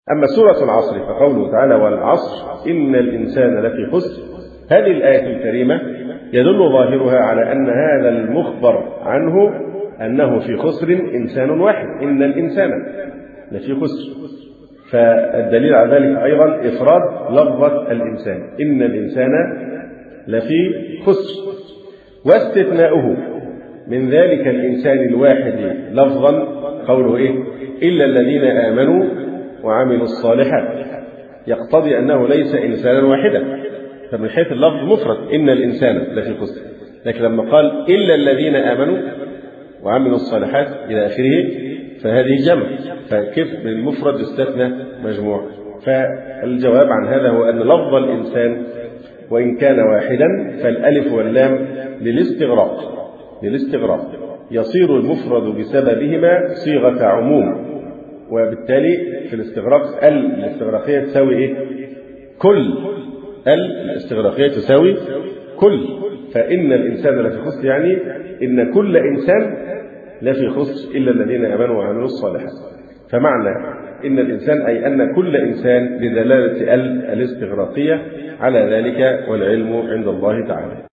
أما سورة العصر فقوله تعالى والعصر إن الإنسان لفي خسر، هذه الآية الكريمة يدل ظاهرها على أن هذا المخبر عنه أنه في خسر إنسان واحد، إن الإنسان لفي خسر. فالدليل على ذلك أيضا إفراد لفظة الإنسان، إن الإنسان لفي خسر، واستثناؤه من ذلك الإنسان الواحد لفظا قوله إيه؟ إلا الذين آمنوا وعملوا الصالحات، يقتضي أنه ليس إنسانا واحدا، فمن حيث اللفظ مفرد إن الإنسان لفي خسر، لكن لما قال إلا الذين آمنوا وعملوا الصالحات إلى آخره فهذه جمع، فكيف من المفرد استثنى مجموع؟ فالجواب عن هذا هو أن لفظ الإنسان وإن كان واحدا فالألف واللام للاستغراق يصير المفرد بسببهما صيغة عموم، وبالتالي في الاستغراق الاستغراقية تساوي إيه؟ كل. الاستغراقية تساوي كل، فإن الإنسان لفي خسر يعني إن كل إنسان لفي خسر إلا الذين آمنوا وعملوا الصالحات. فمعنى إن الإنسان أي أن كل إنسان بدلالة الاستغراقية على ذلك، والعلم عند الله تعالى.